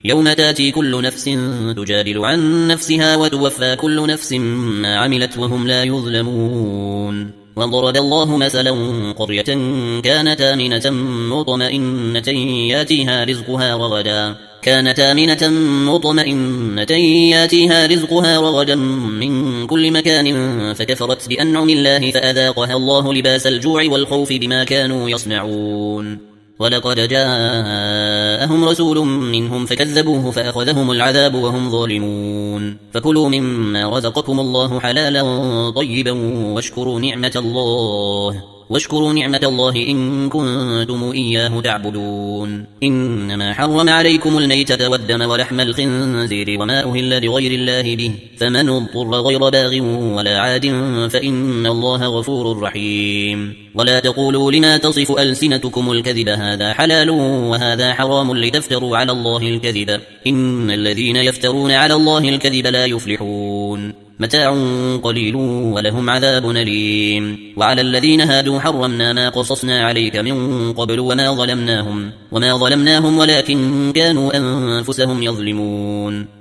يوم تاتي كل نفس تجادل عن نفسها وتوفى كل نفس ما عملت وهم لا يظلمون. وضرب الله مثلا قرية كانت آمنة مطمئنة ياتيها رزقها رغدا من كل مكان فكفرت بأنعم الله فأذاقها الله لباس الجوع والخوف بما كانوا يصنعون. ولقد جاءهم رسول منهم فكذبوه فأخذهم العذاب وهم ظالمون. فكلوا مما رزقكم الله حلالا طيبا واشكروا نعمة الله إن كنتم إياه تعبدون. إنما حرم عليكم الميتة والدم ولحم الخنزير وما أهل لغير الله به، فمن اضطر غير باغ ولا عاد فإن الله غفور رحيم. ولا تقولوا لما تصف ألسنتكم الكذب هذا حلال وهذا حرام لتفتروا على الله الكذب، إن الذين يفترون على الله الكذب لا يفلحون. متاع قليل ولهم عذاب أليم. وعلى الذين هادوا حرمنا ما قصصنا عليك من قبل وما ظلمناهم ولكن كانوا أنفسهم يظلمون.